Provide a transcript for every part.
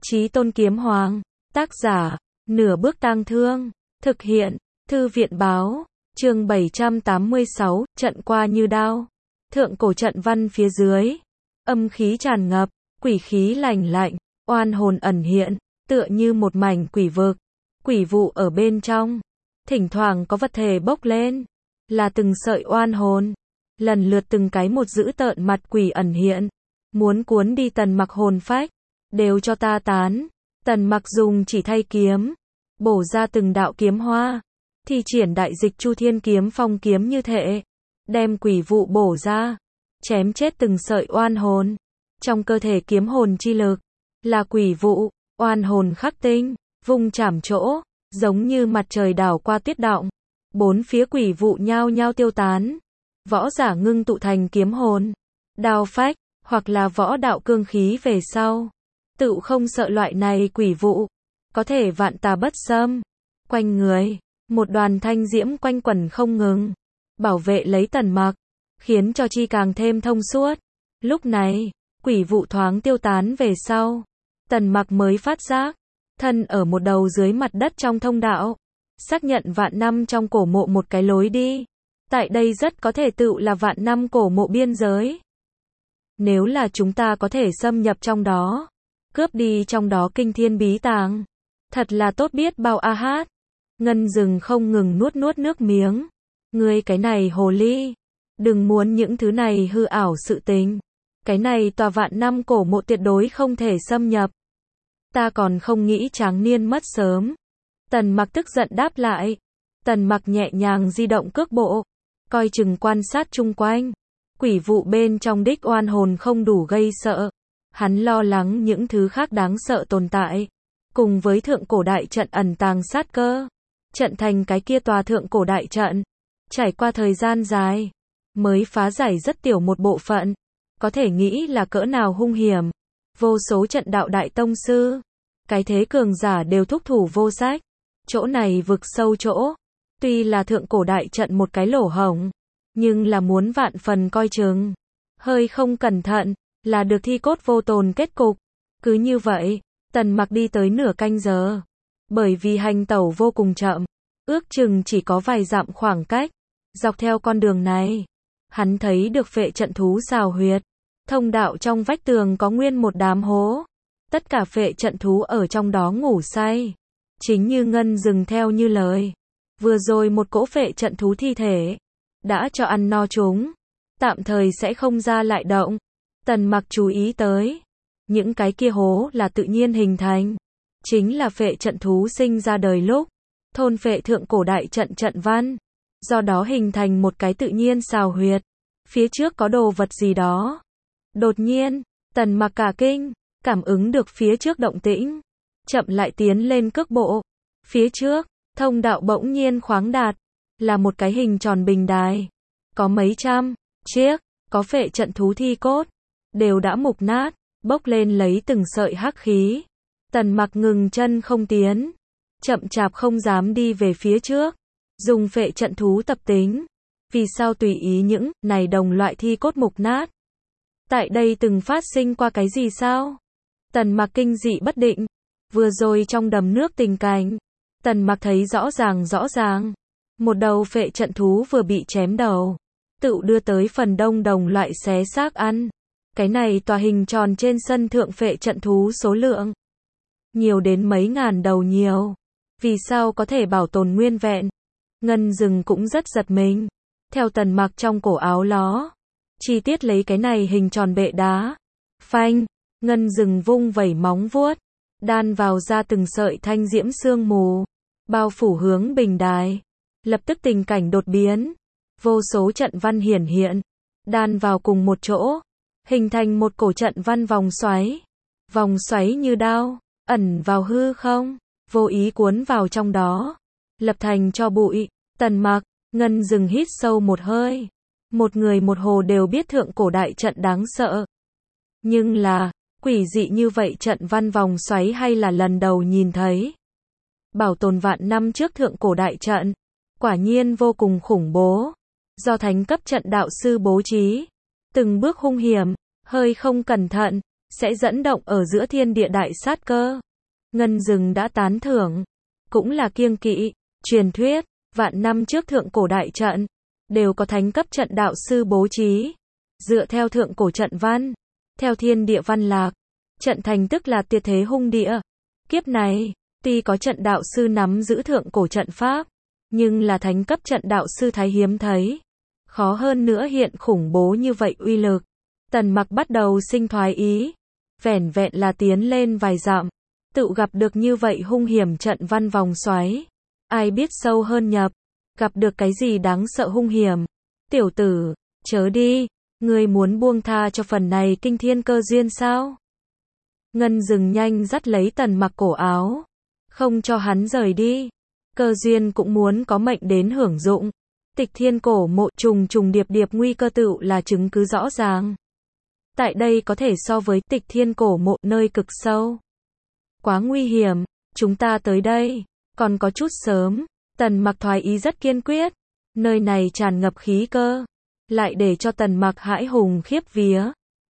Chí Tôn Kiếm Hoàng, tác giả, Nửa Bước Tang Thương, thực hiện, Thư viện báo, chương 786, trận qua như đao. Thượng cổ trận văn phía dưới, âm khí tràn ngập, quỷ khí lành lạnh, oan hồn ẩn hiện, tựa như một mảnh quỷ vực, quỷ vụ ở bên trong, thỉnh thoảng có vật thể bốc lên, là từng sợi oan hồn, lần lượt từng cái một dữ tợn mặt quỷ ẩn hiện, muốn cuốn đi Tần Mặc hồn phách, đều cho ta tán. Tần Mặc dùng chỉ thay kiếm, bổ ra từng đạo kiếm hoa, thi triển đại dịch Chu Thiên Kiếm Phong kiếm như thể, đem quỷ vụ bổ ra, chém chết từng sợi oan hồn. Trong cơ thể kiếm hồn chi lực, là quỷ vụ, oan hồn khắc tinh, vung chảm chỗ, giống như mặt trời đảo qua tuyết động, bốn phía quỷ vụ nhao nhao tiêu tán. Võ giả ngưng tụ thành kiếm hồn, đao phách, hoặc là võ đạo cương khí về sau, tự không sợ loại này quỷ vụ, có thể vạn tà bất xâm. Quanh người, một đoàn thanh diễm quanh quẩn không ngừng, bảo vệ lấy Tần Mặc, khiến cho chi càng thêm thông suốt. Lúc này, quỷ vụ thoáng tiêu tán về sau, Tần Mặc mới phát giác, thân ở một đầu dưới mặt đất trong thông đạo, xác nhận vạn năm trong cổ mộ một cái lối đi. Tại đây rất có thể tự là vạn năm cổ mộ biên giới. Nếu là chúng ta có thể xâm nhập trong đó, cướp đi trong đó kinh thiên bí tàng, thật là tốt biết bao a hát. Ngân Dừng không ngừng nuốt nước miếng. Ngươi cái này hồ ly, đừng muốn những thứ này hư ảo sự tình. Cái này tòa vạn năm cổ mộ tuyệt đối không thể xâm nhập. Ta còn không nghĩ tráng niên mất sớm. Tần Mặc tức giận đáp lại. Tần Mặc nhẹ nhàng di động cước bộ, coi chừng quan sát chung quanh. Quỷ vụ bên trong đích oan hồn không đủ gây sợ. Hắn lo lắng những thứ khác đáng sợ tồn tại. Cùng với thượng cổ đại trận ẩn tàng sát cơ. Trận thành cái kia tòa thượng cổ đại trận. Trải qua thời gian dài, mới phá giải rất tiểu một bộ phận. Có thể nghĩ là cỡ nào hung hiểm. Vô số trận đạo đại tông sư, cái thế cường giả đều thúc thủ vô sách. Chỗ này vực sâu chỗ, tuy là thượng cổ đại trận một cái lỗ hổng, nhưng là muốn vạn phần coi chừng. Hơi không cẩn thận, là được thi cốt vô tồn kết cục. Cứ như vậy, Tần Mặc đi tới nửa canh giờ. Bởi vì hành tẩu vô cùng chậm, ước chừng chỉ có vài dặm khoảng cách. Dọc theo con đường này, hắn thấy được phệ trận thú xào huyệt. Thông đạo trong vách tường có nguyên một đám hố. Tất cả phệ trận thú ở trong đó ngủ say. Chính như Ngân Dừng theo như lời. Vừa rồi một cỗ phệ trận thú thi thể, đã cho ăn no chúng. Tạm thời sẽ không ra lại động. Tần Mặc chú ý tới. Những cái kia hố là tự nhiên hình thành. Chính là phệ trận thú sinh ra đời lúc. Thôn phệ thượng cổ đại trận trận văn. Do đó hình thành một cái tự nhiên xào huyệt. Phía trước có đồ vật gì đó. Đột nhiên, Tần Mặc cả kinh, cảm ứng được phía trước động tĩnh. Chậm lại tiến lên cước bộ. Phía trước, thông đạo bỗng nhiên khoáng đạt. Là một cái hình tròn bình đài. Có mấy trăm chiếc, có phệ trận thú thi cốt. Đều đã mục nát, bốc lên lấy từng sợi hắc khí. Tần Mặc ngừng chân không tiến. Chậm chạp không dám đi về phía trước. Dùng phệ trận thú tập tính. Vì sao tùy ý những này đồng loại thi cốt mục nát? Tại đây từng phát sinh qua cái gì sao? Tần Mặc kinh dị bất định. Vừa rồi trong đầm nước tình cảnh, Tần Mặc thấy rõ ràng. Một đầu phệ trận thú vừa bị chém đầu, tự đưa tới phần đông đồng loại xé xác ăn. Cái này tòa hình tròn trên sân thượng phệ trận thú số lượng nhiều đến mấy ngàn đầu nhiều. Vì sao có thể bảo tồn nguyên vẹn? Ngân Dừng cũng rất giật mình. Theo Tần Mặc trong cổ áo ló, chi tiết lấy cái này hình tròn bệ đá. Phanh, Ngân Dừng vung vẩy móng vuốt, đan vào ra từng sợi thanh diễm sương mù, bao phủ hướng bình đài. Lập tức tình cảnh đột biến. Vô số trận văn hiển hiện, đan vào cùng một chỗ, hình thành một cổ trận văn vòng xoáy. Vòng xoáy như đao, ẩn vào hư không, vô ý cuốn vào trong đó, lập thành cho bụi. Tần Mặc, Ngân Dừng hít sâu một hơi. Một người một hồ đều biết thượng cổ đại trận đáng sợ. Nhưng là, quỷ dị như vậy trận văn vòng xoáy hay là lần đầu nhìn thấy. Bảo tồn vạn năm trước thượng cổ đại trận, quả nhiên vô cùng khủng bố. Do thánh cấp trận đạo sư bố trí, từng bước hung hiểm, hơi không cẩn thận, sẽ dẫn động ở giữa thiên địa đại sát cơ. Ngân Dừng đã tán thưởng, cũng là kiêng kỵ, truyền thuyết, vạn năm trước thượng cổ đại trận, đều có thánh cấp trận đạo sư bố trí. Dựa theo thượng cổ trận văn, theo thiên địa văn lạc, trận thành tức là tuyệt thế hung địa. Kiếp này, tuy có trận đạo sư nắm giữ thượng cổ trận pháp, nhưng là thánh cấp trận đạo sư thái hiếm thấy. Khó hơn nữa hiện khủng bố như vậy uy lực. Tần Mặc bắt đầu sinh thoái ý. Vẻn vẹn là tiến lên vài dặm, tự gặp được như vậy hung hiểm trận văn vòng xoáy. Ai biết sâu hơn nhập, gặp được cái gì đáng sợ hung hiểm. Tiểu tử, chớ đi, ngươi muốn buông tha cho phần này kinh thiên cơ duyên sao? Ngân Dừng nhanh dắt lấy Tần Mặc cổ áo, không cho hắn rời đi. Cơ duyên cũng muốn có mệnh đến hưởng dụng. Tịch Thiên cổ mộ trùng trùng điệp điệp nguy cơ tựu là chứng cứ rõ ràng. Tại đây có thể so với Tịch Thiên cổ mộ nơi cực sâu. Quá nguy hiểm, chúng ta tới đây, còn có chút sớm. Tần Mặc thoái ý rất kiên quyết. Nơi này tràn ngập khí cơ, lại để cho Tần Mặc hãi hùng khiếp vía.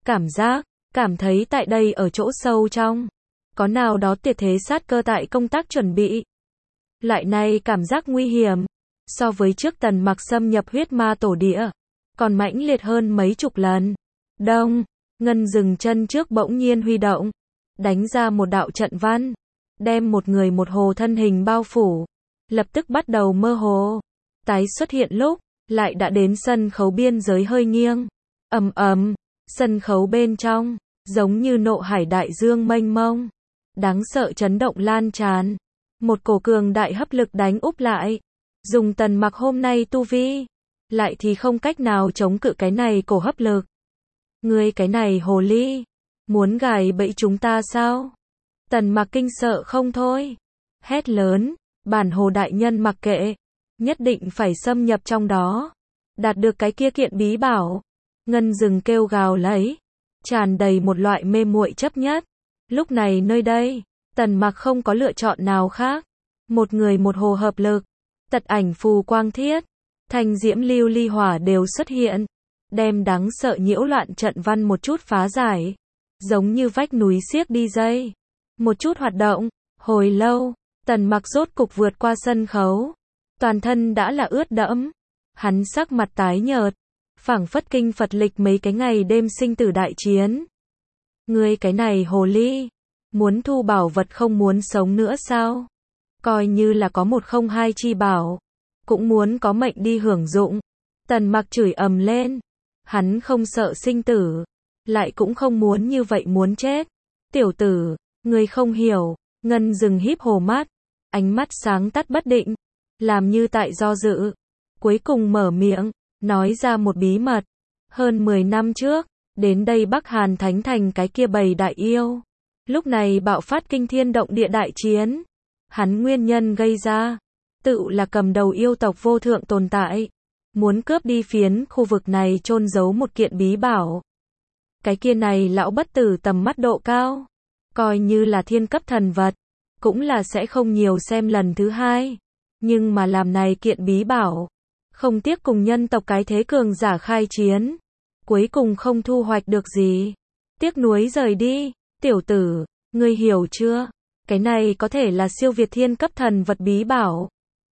Cảm thấy tại đây ở chỗ sâu trong, có nào đó tuyệt thế sát cơ tại công tác chuẩn bị. Loại này cảm giác nguy hiểm, so với trước Tần Mặc xâm nhập huyết ma tổ địa, còn mãnh liệt hơn mấy chục lần. Đông, Ngân Dừng chân trước bỗng nhiên huy động, đánh ra một đạo trận văn, đem một người một hồ thân hình bao phủ, lập tức bắt đầu mơ hồ. Tái xuất hiện lúc, lại đã đến sân khấu biên giới hơi nghiêng. Ầm ầm, sân khấu bên trong, giống như nộ hải đại dương mênh mông, đáng sợ chấn động lan tràn. Một cổ cường đại hấp lực đánh úp lại. Dùng Tần Mặc hôm nay tu vi, lại thì không cách nào chống cự cái này cổ hấp lực. Ngươi cái này hồ ly, muốn gài bẫy chúng ta sao? Tần Mặc kinh sợ không thôi, hét lớn, bản hồ đại nhân mặc kệ, nhất định phải xâm nhập trong đó, đạt được cái kia kiện bí bảo. Ngân Dừng kêu gào lấy, tràn đầy một loại mê muội chấp nhất. Lúc này nơi đây, Tần Mặc không có lựa chọn nào khác. Một người một hồ hợp lực, tật ảnh phù quang thiết, thanh diễm lưu ly hỏa đều xuất hiện, đem đáng sợ nhiễu loạn trận văn một chút phá giải, giống như vách núi xiếc đi dây. Một chút hoạt động, hồi lâu, Tần Mặc rốt cục vượt qua sân khấu, toàn thân đã là ướt đẫm, hắn sắc mặt tái nhợt, phảng phất kinh Phật lịch mấy cái ngày đêm sinh tử đại chiến. Ngươi cái này hồ ly, muốn thu bảo vật không muốn sống nữa sao? Coi như là có một không hai chi bảo, cũng muốn có mệnh đi hưởng dụng. Tần Mặc chửi ầm lên, hắn không sợ sinh tử, lại cũng không muốn như vậy muốn chết. Tiểu tử, ngươi không hiểu. Ngân Dừng híp hồ mắt, ánh mắt sáng tắt bất định, làm như tại do dự, cuối cùng mở miệng, nói ra một bí mật. Hơn 10 năm trước, đến đây Bắc Hàn Thánh Thành cái kia bầy đại yêu, lúc này bạo phát kinh thiên động địa đại chiến. Hắn nguyên nhân gây ra, tự là cầm đầu yêu tộc vô thượng tồn tại, muốn cướp đi phiến khu vực này chôn giấu một kiện bí bảo. Cái kia này lão bất tử tầm mắt độ cao, coi như là thiên cấp thần vật, cũng là sẽ không nhiều xem lần thứ hai. Nhưng mà làm này kiện bí bảo, không tiếc cùng nhân tộc cái thế cường giả khai chiến, cuối cùng không thu hoạch được gì, tiếc nuối rời đi. Tiểu tử, ngươi hiểu chưa? Cái này có thể là siêu việt thiên cấp thần vật bí bảo,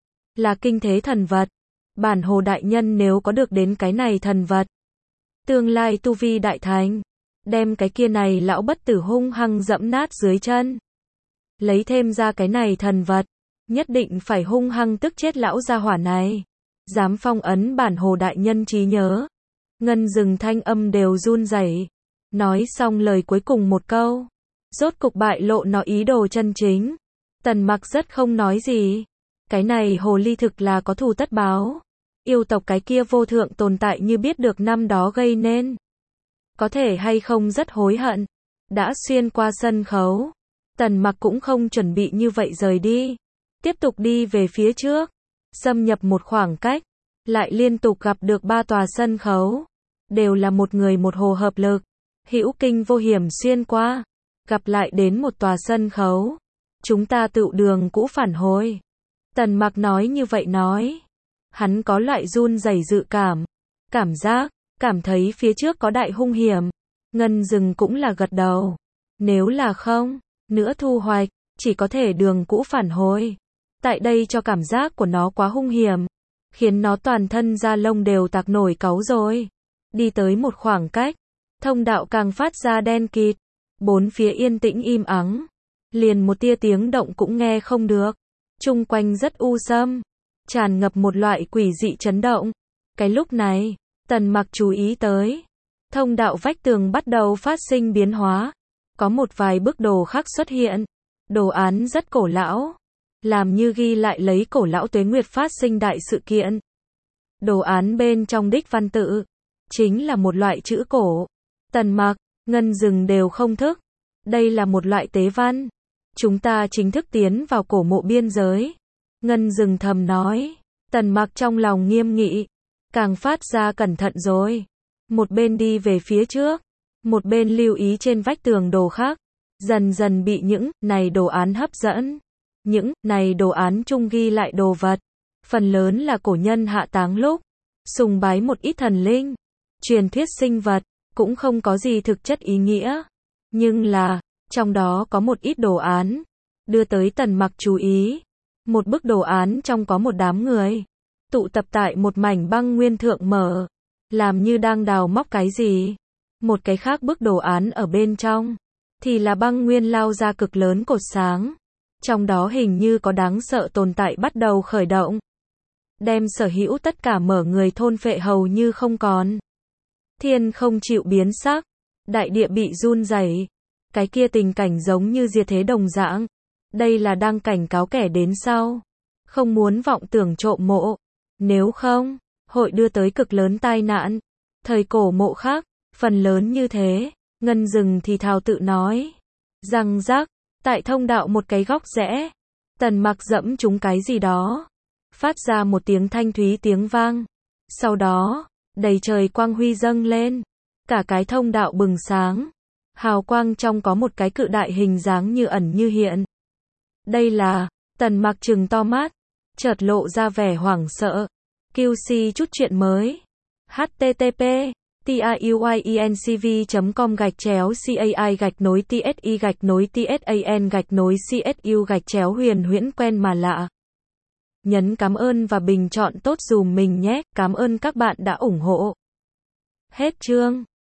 là kinh thế thần vật. Bản hồ đại nhân nếu có được đến cái này thần vật, tương lai tu vi đại thành, đem cái kia này lão bất tử hung hăng dẫm nát dưới chân. Lấy thêm ra cái này thần vật, nhất định phải hung hăng tức chết lão gia hỏa này, dám phong ấn bản hồ đại nhân trí nhớ. Ngân Dừng thanh âm đều run rẩy, nói xong lời cuối cùng một câu, rốt cục bại lộ nó ý đồ chân chính. Tần Mặc rất không nói gì, cái này hồ ly thực là có thù tất báo. Yêu tộc cái kia vô thượng tồn tại như biết được năm đó gây nên, có thể hay không rất hối hận. Đã xuyên qua sân khấu, Tần Mặc cũng không chuẩn bị như vậy rời đi, tiếp tục đi về phía trước, xâm nhập một khoảng cách, lại liên tục gặp được 3 tòa sân khấu, đều là một người một hồ hợp lực, hữu kinh vô hiểm xuyên qua, gặp lại đến một tòa sân khấu, chúng ta tự đường cũ phản hồi. Tần Mặc nói như vậy nói, hắn có loại run rẩy dự cảm, cảm thấy phía trước có đại hung hiểm, Ngân Dừng cũng là gật đầu. Nếu là không nữa thu hoạch, chỉ có thể đường cũ phản hồi. Tại đây cho cảm giác của nó quá hung hiểm, khiến nó toàn thân da lông đều tạc nổi cáu rồi. Đi tới một khoảng cách, thông đạo càng phát ra đen kịt, bốn phía yên tĩnh im ắng, liền một tia tiếng động cũng nghe không được. Chung quanh rất u sâm, tràn ngập một loại quỷ dị chấn động. Cái lúc này, Tần Mặc chú ý tới, thông đạo vách tường bắt đầu phát sinh biến hóa, có một vài bức đồ khắc xuất hiện, đồ án rất cổ lão, làm như ghi lại lấy cổ lão tuế nguyệt phát sinh đại sự kiện. Đồ án bên trong đích văn tự, chính là một loại chữ cổ. Tần Mặc, Ngân Dừng đều không thức. Đây là một loại tế văn. Chúng ta chính thức tiến vào cổ mộ biên giới. Ngân Dừng thầm nói. Tần Mặc trong lòng nghiêm nghị, càng phát ra cẩn thận rồi. Một bên đi về phía trước, một bên lưu ý trên vách tường đồ khắc, dần dần bị những này đồ án hấp dẫn. Những này đồ án chung ghi lại đồ vật, phần lớn là cổ nhân hạ táng lúc sùng bái một ít thần linh, truyền thuyết sinh vật, cũng không có gì thực chất ý nghĩa. Nhưng là, trong đó có một ít đồ án đưa tới Tần Mặc chú ý. Một bức đồ án trong có một đám người tụ tập tại một mảnh băng nguyên thượng mở, làm như đang đào móc cái gì. Một cái khác bức đồ án ở bên trong thì là băng nguyên lao ra cực lớn cột sáng. Trong đó hình như có đáng sợ tồn tại bắt đầu khởi động, đem sở hữu tất cả mở người thôn phệ hầu như không còn. Thiên không chịu biến sắc, đại địa bị run rẩy. Cái kia tình cảnh giống như diệt thế đồng dạng. Đây là đang cảnh cáo kẻ đến sau, không muốn vọng tưởng trộm mộ, nếu không, hội đưa tới cực lớn tai nạn. Thời cổ mộ khác, phần lớn như thế. Ngân Dừng thì thào tự nói. Răng rắc, tại thông đạo một cái góc rẽ, Tần Mặc dẫm trúng cái gì đó, phát ra một tiếng thanh thúy tiếng vang. Sau đó, đầy trời quang huy dâng lên, cả cái thông đạo bừng sáng. Hào quang trong có một cái cự đại hình dáng như ẩn như hiện. Đây là, Tần Mặc trừng to mắt, chợt lộ ra vẻ hoảng sợ. QC chút chuyện mới. http taiuinCV.com/cai-tsi-tsan-huyền huyễn quen mà lạ. Nhấn cảm ơn và bình chọn tốt dùm mình nhé. Cảm ơn các bạn đã ủng hộ. Hết chương.